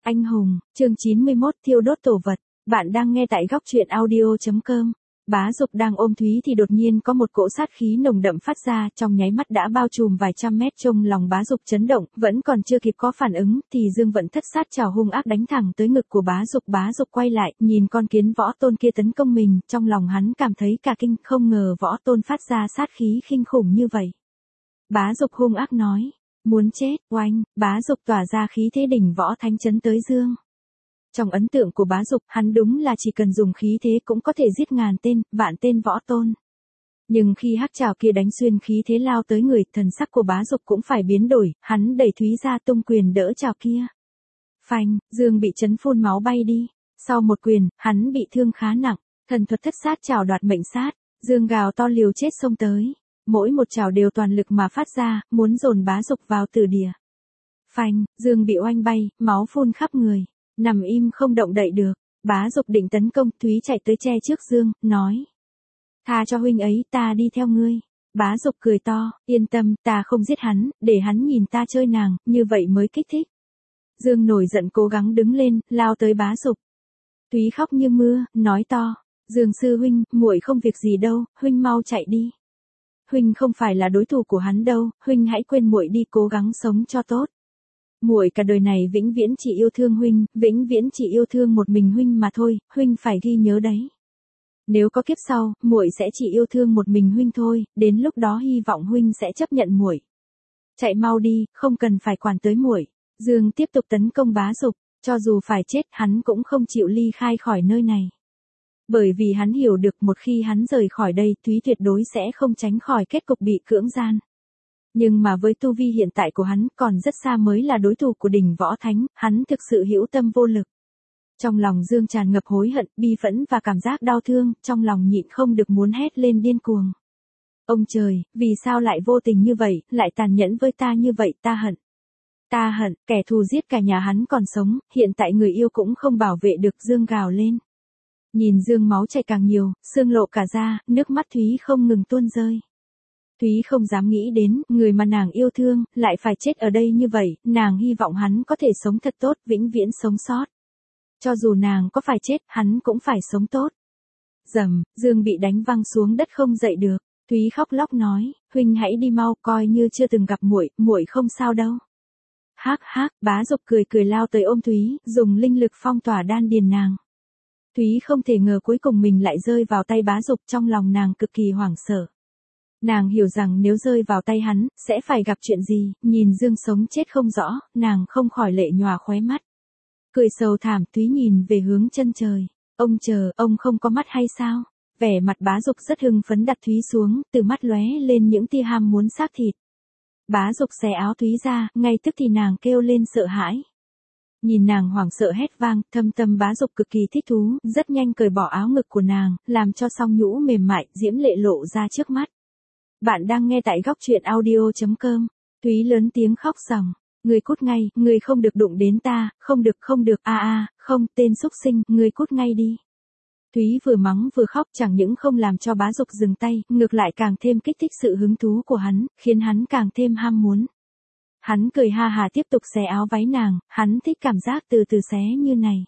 Anh hùng, chương 91 thiêu đốt tổ vật. Bạn đang nghe tại góc truyện audio.com. Bá Dục đang ôm Thúy thì đột nhiên có một cỗ sát khí nồng đậm phát ra, trong nháy mắt đã bao trùm vài trăm mét. Trong lòng Bá Dục chấn động, vẫn còn chưa kịp có phản ứng thì Dương Vận Thất sát trảo hung ác đánh thẳng tới ngực của Bá Dục. Bá Dục quay lại, nhìn con kiến võ tôn kia tấn công mình, trong lòng hắn cảm thấy cả kinh, không ngờ võ tôn phát ra sát khí kinh khủng như vậy. Bá Dục hung ác nói: "Muốn chết." Oanh, Bá Dục tỏa ra khí thế đỉnh võ thánh chấn tới Dương. Trong ấn tượng của Bá Dục, hắn đúng là chỉ cần dùng khí thế cũng có thể giết ngàn tên, vạn tên võ tôn. Nhưng khi hắc trảo kia đánh xuyên khí thế lao tới người, thần sắc của Bá Dục cũng phải biến đổi, hắn đẩy Thúy ra tung quyền đỡ trảo kia. Phanh, Dương bị chấn phun máu bay đi. Sau một quyền, hắn bị thương khá nặng, thần thuật thất sát trảo đoạt mệnh sát, Dương gào to liều chết xông tới. Mỗi một trảo đều toàn lực mà phát ra, muốn dồn Bá Dục vào tử địa. Phanh, Dương bị oanh bay, máu phun khắp người, nằm im không động đậy được. Bá Dục định tấn công, Thúy chạy tới che trước Dương, nói: "Tha cho huynh ấy, ta đi theo ngươi." Bá Dục cười to: "Yên tâm, ta không giết hắn, để hắn nhìn ta chơi nàng, như vậy mới kích thích." Dương nổi giận cố gắng đứng lên, lao tới Bá Dục. Thúy khóc như mưa, nói to: "Dương sư huynh, muội không việc gì đâu, huynh mau chạy đi. Huynh không phải là đối thủ của hắn đâu, huynh hãy quên muội đi, cố gắng sống cho tốt. Muội cả đời này vĩnh viễn chỉ yêu thương huynh, vĩnh viễn chỉ yêu thương một mình huynh mà thôi, huynh phải ghi nhớ đấy. Nếu có kiếp sau, muội sẽ chỉ yêu thương một mình huynh thôi, đến lúc đó hy vọng huynh sẽ chấp nhận muội. Chạy mau đi, không cần phải quản tới muội." Dương tiếp tục tấn công Bá Dục, cho dù phải chết, hắn cũng không chịu ly khai khỏi nơi này. Bởi vì hắn hiểu được một khi hắn rời khỏi đây, Thúy tuyệt đối sẽ không tránh khỏi kết cục bị cưỡng gian. Nhưng mà với tu vi hiện tại của hắn, còn rất xa mới là đối thủ của đỉnh võ thánh, hắn thực sự hữu tâm vô lực. Trong lòng Dương tràn ngập hối hận, bi phẫn và cảm giác đau thương, trong lòng nhịn không được muốn hét lên điên cuồng. Ông trời, vì sao lại vô tình như vậy, lại tàn nhẫn với ta như vậy, ta hận. Ta hận, kẻ thù giết cả nhà hắn còn sống, hiện tại người yêu cũng không bảo vệ được. Dương gào lên. Nhìn Dương máu chảy càng nhiều, xương lộ cả da, nước mắt Thúy không ngừng tuôn rơi. Thúy không dám nghĩ đến, người mà nàng yêu thương, lại phải chết ở đây như vậy, nàng hy vọng hắn có thể sống thật tốt, vĩnh viễn sống sót. Cho dù nàng có phải chết, hắn cũng phải sống tốt. Rầm, Dương bị đánh văng xuống đất không dậy được. Thúy khóc lóc nói: "Huynh hãy đi mau, coi như chưa từng gặp muội, muội không sao đâu." Hắc hắc, Bá Dục cười cười lao tới ôm Thúy, dùng linh lực phong tỏa đan điền nàng. Thúy không thể ngờ cuối cùng mình lại rơi vào tay Bá Dục, trong lòng nàng cực kỳ hoảng sợ. Nàng hiểu rằng nếu rơi vào tay hắn, sẽ phải gặp chuyện gì, nhìn Dương sống chết không rõ, nàng không khỏi lệ nhòa khóe mắt. Cười sầu thảm, Thúy nhìn về hướng chân trời. "Ông chờ, ông không có mắt hay sao?" Vẻ mặt Bá Dục rất hưng phấn đặt Thúy xuống, từ mắt lóe lên những tia ham muốn xác thịt. Bá Dục xé áo Thúy ra, ngay tức thì nàng kêu lên sợ hãi. Nhìn nàng hoảng sợ hét vang, thâm tâm Bá Dục cực kỳ thích thú, rất nhanh cởi bỏ áo ngực của nàng, làm cho song nhũ mềm mại, diễm lệ lộ ra trước mắt. Bạn đang nghe tại góc truyện audio.com. Thúy lớn tiếng khóc ròng: "Ngươi cút ngay, ngươi không được đụng đến ta, không được, không, tên xúc sinh, ngươi cút ngay đi." Thúy vừa mắng vừa khóc, chẳng những không làm cho Bá Dục dừng tay, ngược lại càng thêm kích thích sự hứng thú của hắn, khiến hắn càng thêm ham muốn. Hắn cười ha hà tiếp tục xé áo váy nàng, hắn thích cảm giác từ từ xé như này.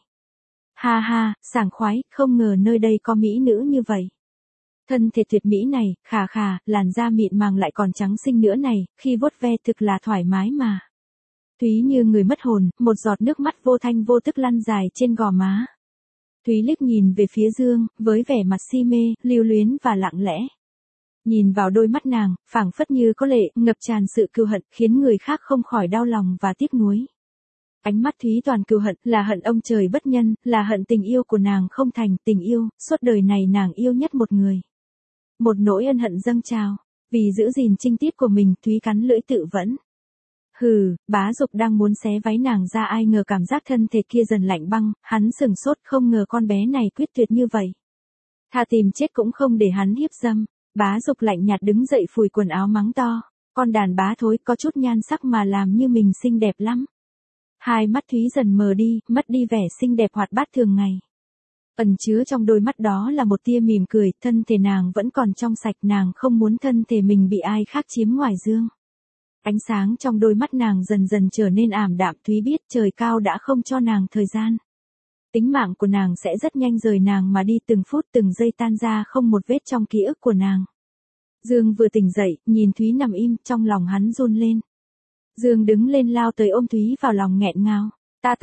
Ha ha, sảng khoái, không ngờ nơi đây có mỹ nữ như vậy. Thân thể tuyệt mỹ này, khà khà, làn da mịn màng lại còn trắng xinh nữa này, khi vuốt ve thực là thoải mái mà. Thúy như người mất hồn, một giọt nước mắt vô thanh vô tức lăn dài trên gò má. Thúy liếc nhìn về phía Dương, với vẻ mặt si mê, lưu luyến và lặng lẽ. Nhìn vào đôi mắt nàng, phảng phất như có lệ, ngập tràn sự cừu hận, khiến người khác không khỏi đau lòng và tiếc nuối. Ánh mắt Thúy toàn cừu hận, là hận ông trời bất nhân, là hận tình yêu của nàng không thành, tình yêu, suốt đời này nàng yêu nhất một người. Một nỗi ân hận dâng trào, vì giữ gìn trinh tiết của mình, Thúy cắn lưỡi tự vẫn. Hừ, Bá Dục đang muốn xé váy nàng ra, ai ngờ cảm giác thân thể kia dần lạnh băng, hắn sửng sốt, không ngờ con bé này quyết tuyệt như vậy. Thà tìm chết cũng không để hắn hiếp dâm. Bá Dục lạnh nhạt đứng dậy phủi quần áo mắng to: "Con đàn bá thối, có chút nhan sắc mà làm như mình xinh đẹp lắm." Hai mắt Thúy dần mờ đi, mất đi vẻ xinh đẹp hoạt bát thường ngày. Ẩn chứa trong đôi mắt đó là một tia mỉm cười, thân thể nàng vẫn còn trong sạch, nàng không muốn thân thể mình bị ai khác chiếm ngoài Dương. Ánh sáng trong đôi mắt nàng dần dần trở nên ảm đạm, Thúy biết trời cao đã không cho nàng thời gian. Tính mạng của nàng sẽ rất nhanh rời nàng mà đi, từng phút từng giây tan ra không một vết trong ký ức của nàng. Dương vừa tỉnh dậy, nhìn Thúy nằm im, trong lòng hắn run lên. Dương đứng lên lao tới ôm Thúy vào lòng nghẹn ngào.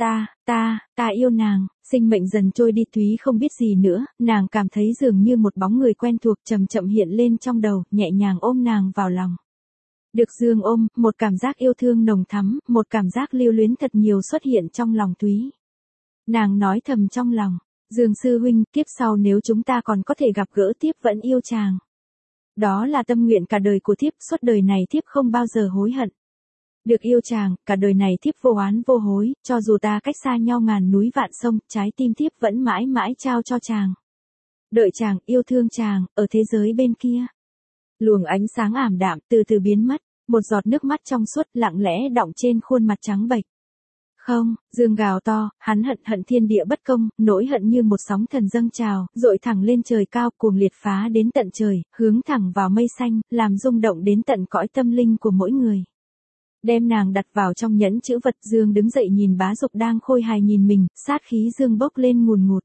Ta yêu nàng. Sinh mệnh dần trôi đi, Thúy không biết gì nữa, nàng cảm thấy dường như một bóng người quen thuộc chậm chậm hiện lên trong đầu, nhẹ nhàng ôm nàng vào lòng. Được Dương ôm, một cảm giác yêu thương nồng thắm, một cảm giác lưu luyến thật nhiều xuất hiện trong lòng Thúy. Nàng nói thầm trong lòng, Dương sư huynh, kiếp sau nếu chúng ta còn có thể gặp gỡ tiếp vẫn yêu chàng. Đó là tâm nguyện cả đời của thiếp, suốt đời này thiếp không bao giờ hối hận. Được yêu chàng, cả đời này thiếp vô oán vô hối, cho dù ta cách xa nhau ngàn núi vạn sông, trái tim thiếp vẫn mãi mãi trao cho chàng. Đợi chàng, yêu thương chàng, ở thế giới bên kia. Luồng ánh sáng ảm đạm từ từ biến mất, một giọt nước mắt trong suốt lặng lẽ đọng trên khuôn mặt trắng bệch. Không, Dương gào to, hắn hận thiên địa bất công, nỗi hận như một sóng thần dâng trào, dội thẳng lên trời cao, cuồng liệt phá đến tận trời, hướng thẳng vào mây xanh, làm rung động đến tận cõi tâm linh của mỗi người. Đem nàng đặt vào trong nhẫn chữ vật, Dương đứng dậy nhìn Bá Dục đang khôi hài nhìn mình, sát khí Dương bốc lên ngùn ngụt.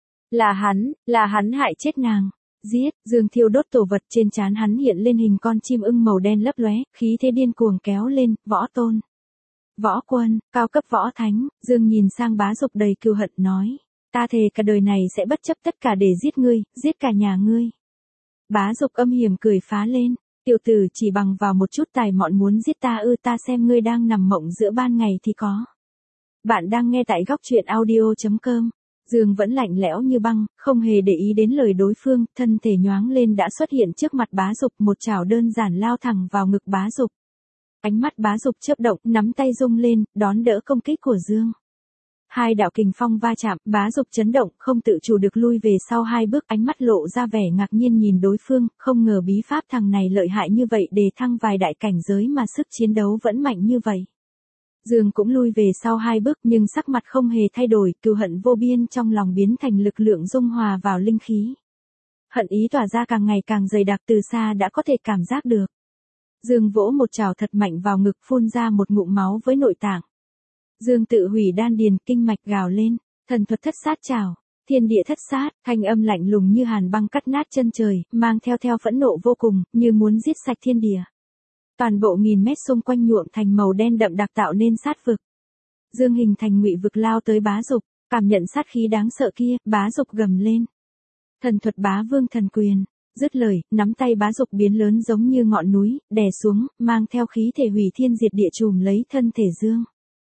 Là hắn hại chết nàng. Giết, Dương thiêu đốt tổ vật, trên trán hắn hiện lên hình con chim ưng màu đen lấp lóe, khí thế điên cuồng kéo lên, võ tôn. Võ quân, cao cấp võ thánh. Dương nhìn sang Bá Dục đầy cừu hận nói. Ta thề cả đời này sẽ bất chấp tất cả để giết ngươi, giết cả nhà ngươi. Bá Dục âm hiểm cười phá lên. Tiểu tử, chỉ bằng vào một chút tài mọn muốn giết ta ư? Ta xem ngươi đang nằm mộng giữa ban ngày thì có. Bạn đang nghe tại góc truyện audio.com. Dương vẫn lạnh lẽo như băng, không hề để ý đến lời đối phương, thân thể nhoáng lên đã xuất hiện trước mặt Bá Dục, một chảo đơn giản lao thẳng vào ngực Bá Dục. Ánh mắt Bá Dục chớp động, nắm tay rung lên, đón đỡ công kích của Dương. Hai đạo kình phong va chạm, Bá Dục chấn động, không tự chủ được lui về sau hai bước, ánh mắt lộ ra vẻ ngạc nhiên nhìn đối phương, không ngờ bí pháp thằng này lợi hại như vậy, đề thăng vài đại cảnh giới mà sức chiến đấu vẫn mạnh như vậy. Dương cũng lui về sau hai bước nhưng sắc mặt không hề thay đổi, cừu hận vô biên trong lòng biến thành lực lượng dung hòa vào linh khí. Hận ý tỏa ra càng ngày càng dày đặc, từ xa đã có thể cảm giác được. Dương vỗ một chảo thật mạnh vào ngực, phun ra một ngụm máu với nội tạng. Dương tự hủy đan điền, kinh mạch gào lên, thần thuật thất sát trảo, thiên địa thất sát, thanh âm lạnh lùng như hàn băng cắt nát chân trời, mang theo phẫn nộ vô cùng, như muốn giết sạch thiên địa. Toàn bộ nghìn mét xung quanh nhuộm thành màu đen đậm đặc tạo nên sát vực. Dương hình thành ngụy vực lao tới Bá Dục, cảm nhận sát khí đáng sợ kia, Bá Dục gầm lên. Thần thuật Bá Vương thần quyền, dứt lời, nắm tay Bá Dục biến lớn giống như ngọn núi, đè xuống, mang theo khí thể hủy thiên diệt địa trùm lấy thân thể Dương.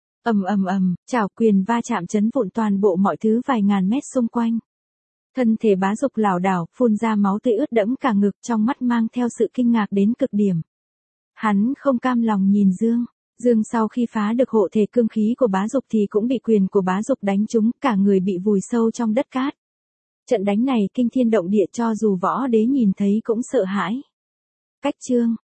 Ầm, chảo quyền va chạm chấn vụn toàn bộ mọi thứ vài ngàn mét xung quanh. Thân thể Bá Dục lảo đảo, phun ra máu tươi ướt đẫm cả ngực, trong mắt mang theo sự kinh ngạc đến cực điểm. Hắn không cam lòng nhìn Dương. Dương sau khi phá được hộ thể cương khí của Bá Dục thì cũng bị quyền của Bá Dục đánh trúng, cả người bị vùi sâu trong đất cát. Trận đánh này kinh thiên động địa, cho dù võ đế nhìn thấy cũng sợ hãi. Cách chương.